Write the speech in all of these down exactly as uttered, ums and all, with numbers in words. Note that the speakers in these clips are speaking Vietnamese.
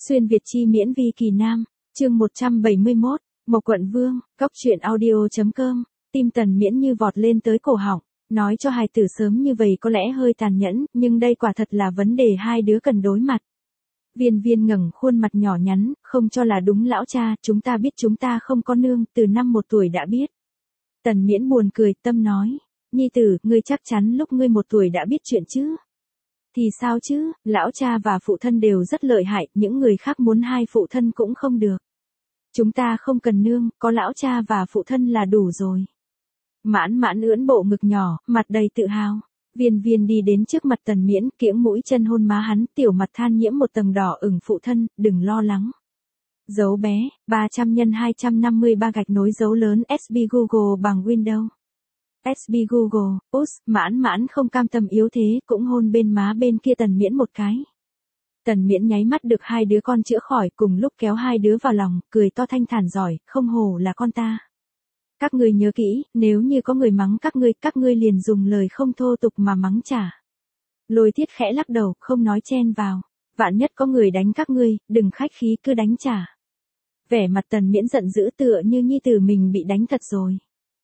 Xuyên Việt chi miễn vi kỳ nam, chương một trăm bảy mươi mốt, Mộc Quận Vương, Cóc truyện audio.com, tim Tần Miễn như vọt lên tới cổ họng, nói cho hài tử sớm như vậy có lẽ hơi tàn nhẫn, nhưng đây quả thật là vấn đề hai đứa cần đối mặt. Viên Viên ngẩng khuôn mặt nhỏ nhắn, không cho là đúng lão cha, chúng ta biết chúng ta không có nương, từ năm một tuổi đã biết. Tần Miễn buồn cười, tâm nói, nhi tử, ngươi chắc chắn lúc ngươi một tuổi đã biết chuyện chứ? Thì sao chứ, lão cha và phụ thân đều rất lợi hại, những người khác muốn hai phụ thân cũng không được. Chúng ta không cần nương, có lão cha và phụ thân là đủ rồi. Mãn Mãn ưỡn bộ ngực nhỏ, mặt đầy tự hào. Viên Viên đi đến trước mặt Tần Miễn, kiễng mũi chân hôn má hắn, tiểu mặt than nhiễm một tầng đỏ ửng, phụ thân, đừng lo lắng. Dấu bé, ba trăm nhân hai trăm năm mươi ba gạch nối dấu lớn ét bê Google bằng Windows. ét bê Google, út, Mãn Mãn không cam tâm yếu thế, cũng hôn bên má bên kia Tần Miễn một cái. Tần Miễn nháy mắt được hai đứa con chữa khỏi, cùng lúc kéo hai đứa vào lòng, cười to thanh thản giỏi, không hổ là con ta. Các ngươi nhớ kỹ, nếu như có người mắng các ngươi, các ngươi liền dùng lời không thô tục mà mắng trả. Lôi Thiết khẽ lắc đầu, không nói chen vào. Vạn nhất có người đánh các ngươi, đừng khách khí cứ đánh trả. Vẻ mặt Tần Miễn giận dữ tựa như nhi tử mình bị đánh thật rồi.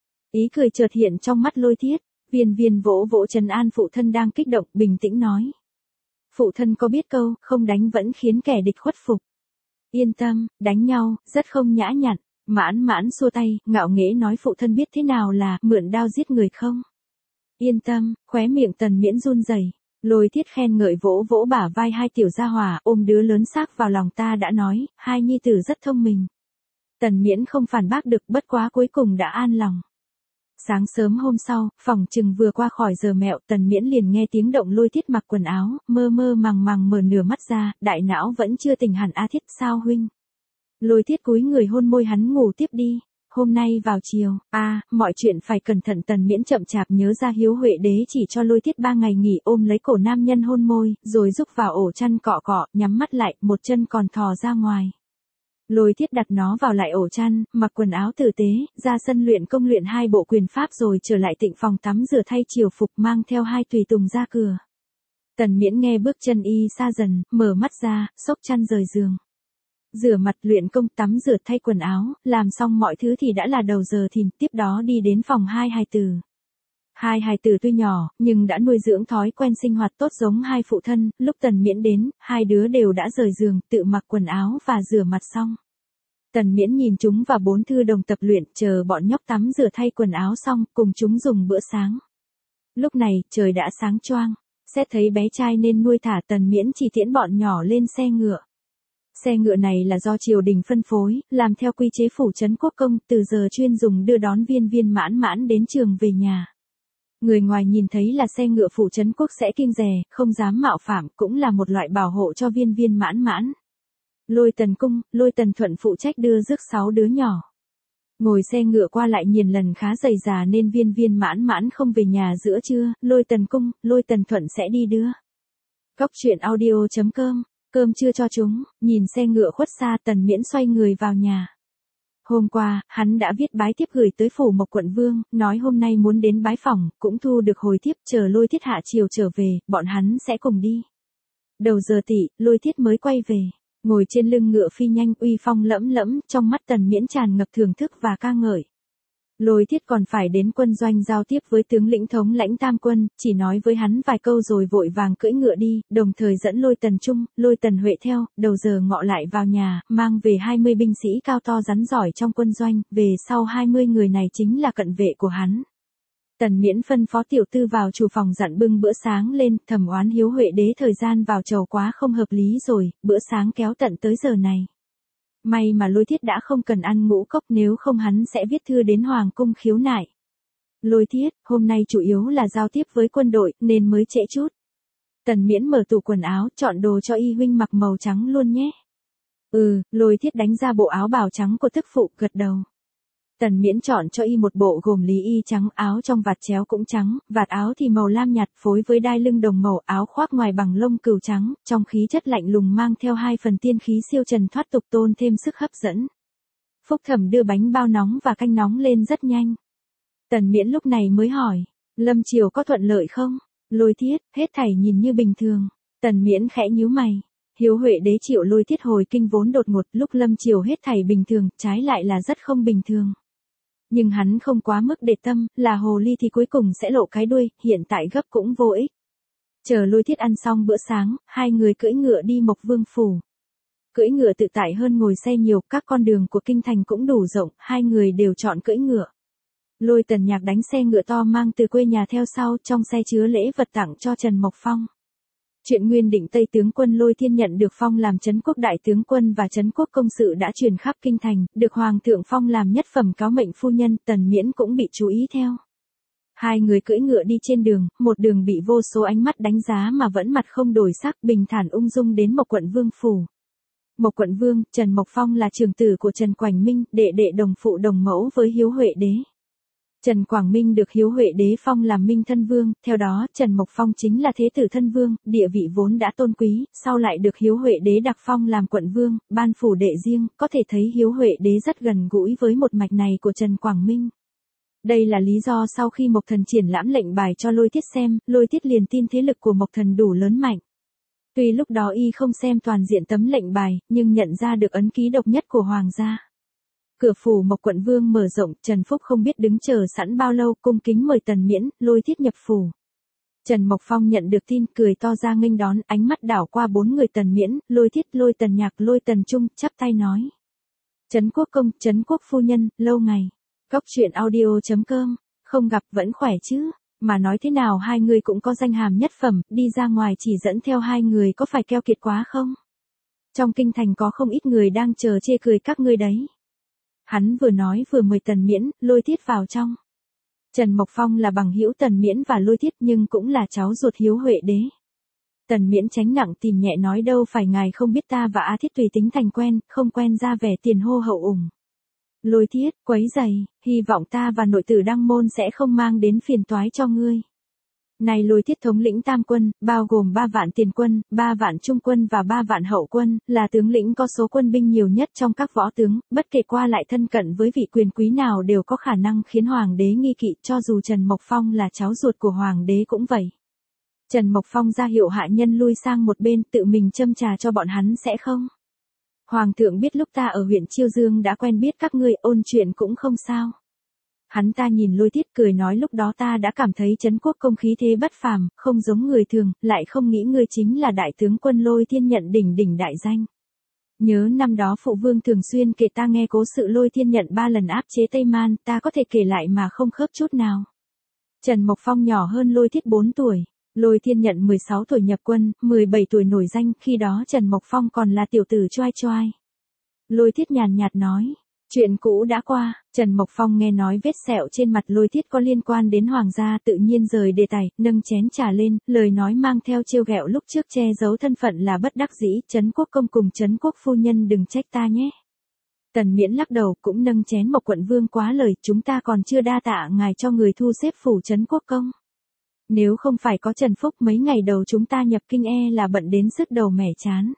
Ý cười chợt hiện trong mắt Lôi Thiết, Viên Viên vỗ vỗ trấn an phụ thân đang kích động, bình tĩnh nói. Phụ thân có biết câu, không đánh vẫn khiến kẻ địch khuất phục. Yên tâm, đánh nhau, rất không nhã nhặn. Mãn Mãn xua tay, ngạo nghễ nói phụ thân biết thế nào là mượn đao giết người không? Yên tâm, khóe miệng Tần Miễn run rẩy. Lôi Thiết khen ngợi vỗ vỗ bả vai hai tiểu gia hỏa, ôm đứa lớn xác vào lòng, ta đã nói, hai nhi tử rất thông minh. Tần Miễn không phản bác được, bất quá cuối cùng đã an lòng. Sáng sớm hôm sau, phòng chừng vừa qua khỏi giờ mẹo, Tần Miễn liền nghe tiếng động Lôi Thiết mặc quần áo, mơ mơ màng màng mở nửa mắt ra, đại não vẫn chưa tỉnh hẳn. A Thiết, sao huynh? Lôi Thiết cúi người hôn môi hắn, ngủ tiếp đi. Hôm nay vào chiều, a à, mọi chuyện phải cẩn thận. Tần Miễn chậm chạp nhớ ra Hiếu Huệ Đế chỉ cho Lôi Thiết ba ngày nghỉ, ôm lấy cổ nam nhân hôn môi, rồi rúc vào ổ chăn cọ cọ, nhắm mắt lại, một chân còn thò ra ngoài. Lôi Thiết đặt nó vào lại ổ chăn, mặc quần áo tử tế, ra sân luyện công luyện hai bộ quyền pháp rồi trở lại tịnh phòng tắm rửa thay triều phục, mang theo hai tùy tùng ra cửa. Tần Miễn nghe bước chân y xa dần, mở mắt ra, xốc chăn rời giường. Rửa mặt, luyện công, tắm rửa, thay quần áo, làm xong mọi thứ thì đã là đầu giờ thìn, tiếp đó đi đến phòng hai hài tử. Hai hài tử tuy nhỏ, nhưng đã nuôi dưỡng thói quen sinh hoạt tốt giống hai phụ thân, lúc Tần Miễn đến, hai đứa đều đã rời giường, tự mặc quần áo và rửa mặt xong. Tần Miễn nhìn chúng và bốn thư đồng tập luyện, chờ bọn nhóc tắm rửa thay quần áo xong, cùng chúng dùng bữa sáng. Lúc này, trời đã sáng choang, xét thấy bé trai nên nuôi thả, Tần Miễn chỉ tiễn bọn nhỏ lên xe ngựa. Xe ngựa này là do triều đình phân phối, làm theo quy chế phủ trấn quốc công, từ giờ chuyên dùng đưa đón Viên Viên Mãn Mãn đến trường về nhà. Người ngoài nhìn thấy là xe ngựa phủ trấn quốc sẽ kiêng dè, không dám mạo phạm, cũng là một loại bảo hộ cho Viên Viên Mãn Mãn. Lôi Tần cung, Lôi Tần thuận phụ trách đưa rước sáu đứa nhỏ. Ngồi xe ngựa qua lại nhiều lần khá dày dà nên Viên Viên Mãn Mãn không về nhà giữa trưa, Lôi Tần cung, Lôi Tần thuận sẽ đi đưa. Cóc truyện audio.com, cơm chưa cho chúng, nhìn xe ngựa khuất xa, Tần Miễn xoay người vào nhà. Hôm qua, hắn đã viết bái thiếp gửi tới phủ Mộc Quận Vương, nói hôm nay muốn đến bái phỏng, cũng thu được hồi thiếp, chờ Lôi Thiết hạ chiều trở về, bọn hắn sẽ cùng đi. Đầu giờ tỵ, Lôi Thiết mới quay về, ngồi trên lưng ngựa phi nhanh, uy phong lẫm lẫm, trong mắt Tần Miễn tràn ngập thưởng thức và ca ngợi. Lôi Thiết còn phải đến quân doanh giao tiếp với tướng lĩnh thống lãnh tam quân, chỉ nói với hắn vài câu rồi vội vàng cưỡi ngựa đi, đồng thời dẫn Lôi Tần Trung, Lôi Tần Huệ theo, đầu giờ ngọ lại vào nhà, mang về hai mươi binh sĩ cao to rắn giỏi trong quân doanh, về sau hai mươi người này chính là cận vệ của hắn. Tần Miễn phân phó tiểu tư vào chủ phòng dặn bưng bữa sáng lên, thầm oán Hiếu Huệ Đế thời gian vào chầu quá không hợp lý rồi, bữa sáng kéo tận tới giờ này. May mà Lôi Thiết đã không cần ăn ngũ cốc, nếu không hắn sẽ viết thư đến Hoàng cung khiếu nại. Lôi Thiết, hôm nay chủ yếu là giao tiếp với quân đội, nên mới trễ chút. Tần Miễn mở tủ quần áo, chọn đồ cho y huynh mặc màu trắng luôn nhé. Ừ, Lôi Thiết đánh ra bộ áo bào trắng của thức phụ, gật đầu. Tần Miễn chọn cho y một bộ gồm lý y trắng, áo trong vạt chéo cũng trắng, vạt áo thì màu lam nhạt phối với đai lưng đồng màu, áo khoác ngoài bằng lông cừu trắng, trong khí chất lạnh lùng mang theo hai phần tiên khí siêu trần thoát tục tôn thêm sức hấp dẫn. Phúc Thẩm đưa bánh bao nóng và canh nóng lên rất nhanh. Tần Miễn lúc này mới hỏi, lâm triều có thuận lợi không? Lôi Thiết, hết thảy nhìn như bình thường. Tần Miễn khẽ nhíu mày. Hiếu Huệ Đế triệu Lôi Thiết hồi kinh vốn đột ngột, lúc lâm triều hết thảy bình thường, trái lại là rất không bình thường. Nhưng hắn không quá mức để tâm, là hồ ly thì cuối cùng sẽ lộ cái đuôi, hiện tại gấp cũng vô ích. Chờ Lôi Thiết ăn xong bữa sáng, hai người cưỡi ngựa đi Mộc Vương phủ. Cưỡi ngựa tự tại hơn ngồi xe nhiều, các con đường của kinh thành cũng đủ rộng, hai người đều chọn cưỡi ngựa. Lôi Tần Nhạc đánh xe ngựa to mang từ quê nhà theo sau, trong xe chứa lễ vật tặng cho Trần Mộc Phong. Chuyện Nguyên Định Tây tướng quân Lôi Thiên nhận được phong làm Trấn Quốc đại tướng quân và Trấn Quốc công sự đã truyền khắp kinh thành, được Hoàng thượng phong làm nhất phẩm cáo mệnh phu nhân, Tần Miễn cũng bị chú ý theo. Hai người cưỡi ngựa đi trên đường, một đường bị vô số ánh mắt đánh giá mà vẫn mặt không đổi sắc, bình thản ung dung đến Mộc Quận Vương phủ. Mộc Quận Vương, Trần Mộc Phong là trưởng tử của Trần Quảng Minh, đệ đệ đồng phụ đồng mẫu với Hiếu Huệ Đế. Trần Quảng Minh được Hiếu Huệ Đế phong làm Minh thân vương, theo đó Trần Mộc Phong chính là thế tử thân vương, địa vị vốn đã tôn quý, sau lại được Hiếu Huệ Đế đặc phong làm quận vương, ban phủ đệ riêng, có thể thấy Hiếu Huệ Đế rất gần gũi với một mạch này của Trần Quảng Minh. Đây là lý do sau khi Mộc Thần triển lãm lệnh bài cho Lôi Thiết xem, Lôi Thiết liền tin thế lực của Mộc Thần đủ lớn mạnh. Tuy lúc đó y không xem toàn diện tấm lệnh bài, nhưng nhận ra được ấn ký độc nhất của hoàng gia. Cửa phủ Mộc Quận Vương mở rộng, Trần Phúc không biết đứng chờ sẵn bao lâu, cung kính mời Tần Miễn, Lôi Thiết nhập phủ. Trần Mộc Phong nhận được tin, cười to ra nghênh đón, ánh mắt đảo qua bốn người Tần Miễn, Lôi Thiết, Lôi Tần Nhạc, Lôi Tần Trung, chắp tay nói: Trấn Quốc công, Trấn Quốc phu nhân, lâu ngày. Cóc truyện audio chấm com, không gặp vẫn khỏe chứ? Mà nói thế nào hai người cũng có danh hàm nhất phẩm, đi ra ngoài chỉ dẫn theo hai người có phải keo kiệt quá không? Trong kinh thành có không ít người đang chờ chê cười các ngươi đấy. Hắn vừa nói vừa mời Tần Miễn, Lôi Thiết vào trong. Trần Mộc Phong là bằng hữu Tần Miễn và Lôi Thiết nhưng cũng là cháu ruột Hiếu Huệ Đế. Tần Miễn tránh nặng tìm nhẹ nói đâu phải ngài không biết ta và A Thiết tùy tính thành quen, không quen ra vẻ tiền hô hậu ủng. Lôi Thiết, quấy giày, hy vọng ta và nội tử Đăng Môn sẽ không mang đến phiền toái cho ngươi. Này Lôi Thiết thống lĩnh tam quân, bao gồm ba vạn tiền quân, ba vạn trung quân và ba vạn hậu quân, là tướng lĩnh có số quân binh nhiều nhất trong các võ tướng, bất kể qua lại thân cận với vị quyền quý nào đều có khả năng khiến hoàng đế nghi kỵ, cho dù Trần Mộc Phong là cháu ruột của hoàng đế cũng vậy. Trần Mộc Phong ra hiệu hạ nhân lui sang một bên, tự mình châm trà cho bọn hắn sẽ không. Hoàng thượng biết lúc ta ở huyện Chiêu Dương đã quen biết các ngươi, ôn chuyện cũng không sao. Hắn ta nhìn Lôi Thiết cười nói lúc đó ta đã cảm thấy Trấn Quốc công khí thế bất phàm, không giống người thường, lại không nghĩ ngươi chính là đại tướng quân Lôi Thiên Nhận đỉnh đỉnh đại danh. Nhớ năm đó phụ vương thường xuyên kể ta nghe cố sự Lôi Thiên Nhận ba lần áp chế Tây Man, ta có thể kể lại mà không khớp chút nào. Trần Mộc Phong nhỏ hơn Lôi Thiết bốn tuổi. Lôi Thiên Nhận mười sáu tuổi nhập quân, mười bảy tuổi nổi danh, khi đó Trần Mộc Phong còn là tiểu tử choai choai. Lôi Thiết nhàn nhạt nói, chuyện cũ đã qua. Trần Mộc Phong nghe nói vết sẹo trên mặt Lôi Thiết có liên quan đến hoàng gia, tự nhiên rời đề tài, nâng chén trà lên, lời nói mang theo trêu ghẹo lúc trước che giấu thân phận là bất đắc dĩ, Trấn Quốc công cùng Trấn Quốc phu nhân đừng trách ta nhé. Tần Miễn lắc đầu, cũng nâng chén Mộc Quận Vương quá lời, chúng ta còn chưa đa tạ ngài cho người thu xếp phủ Trấn Quốc công. Nếu không phải có Trần Phúc mấy ngày đầu chúng ta nhập kinh e là bận đến sứt đầu mẻ chán.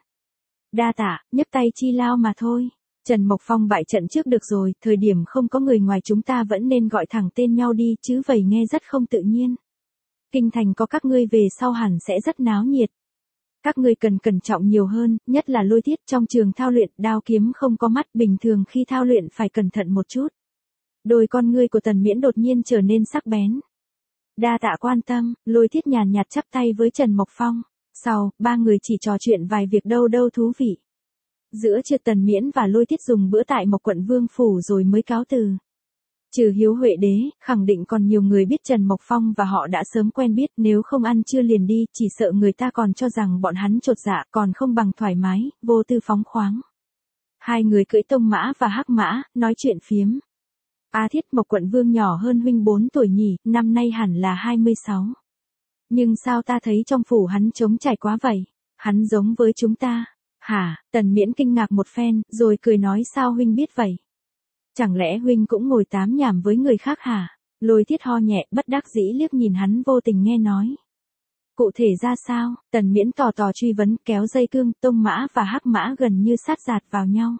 Đa tạ, nhấc tay chi lao mà thôi. Trần Mộc Phong bại trận trước được rồi, thời điểm không có người ngoài chúng ta vẫn nên gọi thẳng tên nhau đi chứ vậy nghe rất không tự nhiên. Kinh thành có các ngươi về sau hẳn sẽ rất náo nhiệt. Các ngươi cần cẩn trọng nhiều hơn, nhất là Lôi Thiết trong trường thao luyện, đao kiếm không có mắt, bình thường khi thao luyện phải cẩn thận một chút. Đôi con ngươi của Tần Miễn đột nhiên trở nên sắc bén. Đa tạ quan tâm, Lôi Thiết nhàn nhạt chắp tay với Trần Mộc Phong. Sau, ba người chỉ trò chuyện vài việc đâu đâu thú vị. Giữa trưa Tần Miễn và Lôi Thiết dùng bữa tại Mộc Quận Vương phủ rồi mới cáo từ. Trừ Hiếu Huệ Đế, khẳng định còn nhiều người biết Trần Mộc Phong và họ đã sớm quen biết, nếu không ăn trưa liền đi, chỉ sợ người ta còn cho rằng bọn hắn chột dạ, còn không bằng thoải mái, vô tư phóng khoáng. Hai người cưỡi tông mã và hắc mã, nói chuyện phiếm. A Thiết, Mộc Quận Vương nhỏ hơn huynh bốn tuổi nhỉ, năm nay hẳn là hai mươi sáu. Nhưng sao ta thấy trong phủ hắn trống trải quá vậy? Hắn giống với chúng ta. Hả? Tần Miễn kinh ngạc một phen, rồi cười nói sao huynh biết vậy? Chẳng lẽ huynh cũng ngồi tám nhảm với người khác hả? Lôi Thiết ho nhẹ, bất đắc dĩ liếc nhìn hắn vô tình nghe nói. Cụ thể ra sao? Tần Miễn tò tò truy vấn, kéo dây cương, tông mã và hắc mã gần như sát giạt vào nhau.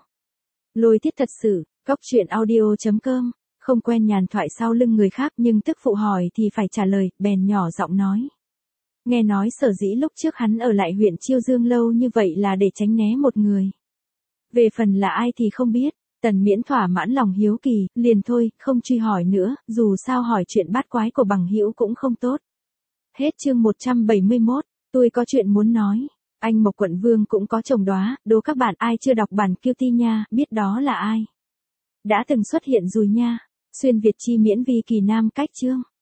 Lôi Thiết thật sự, cóc truyện audio chấm com, không quen nhàn thoại sau lưng người khác nhưng tức phụ hỏi thì phải trả lời, bèn nhỏ giọng nói. Nghe nói sở dĩ lúc trước hắn ở lại huyện Chiêu Dương lâu như vậy là để tránh né một người. Về phần là ai thì không biết, Tần Miễn thỏa mãn lòng hiếu kỳ, liền thôi, không truy hỏi nữa, dù sao hỏi chuyện bát quái của bằng hữu cũng không tốt. Hết chương một trăm bảy mươi mốt, tôi có chuyện muốn nói. Anh Mộc Quận Vương cũng có chồng đóa, đố các bạn ai chưa đọc bản Kiêu Ti nha, biết đó là ai. Đã từng xuất hiện rồi nha. Xuyên Việt chi miễn vi kỳ nam cách chương.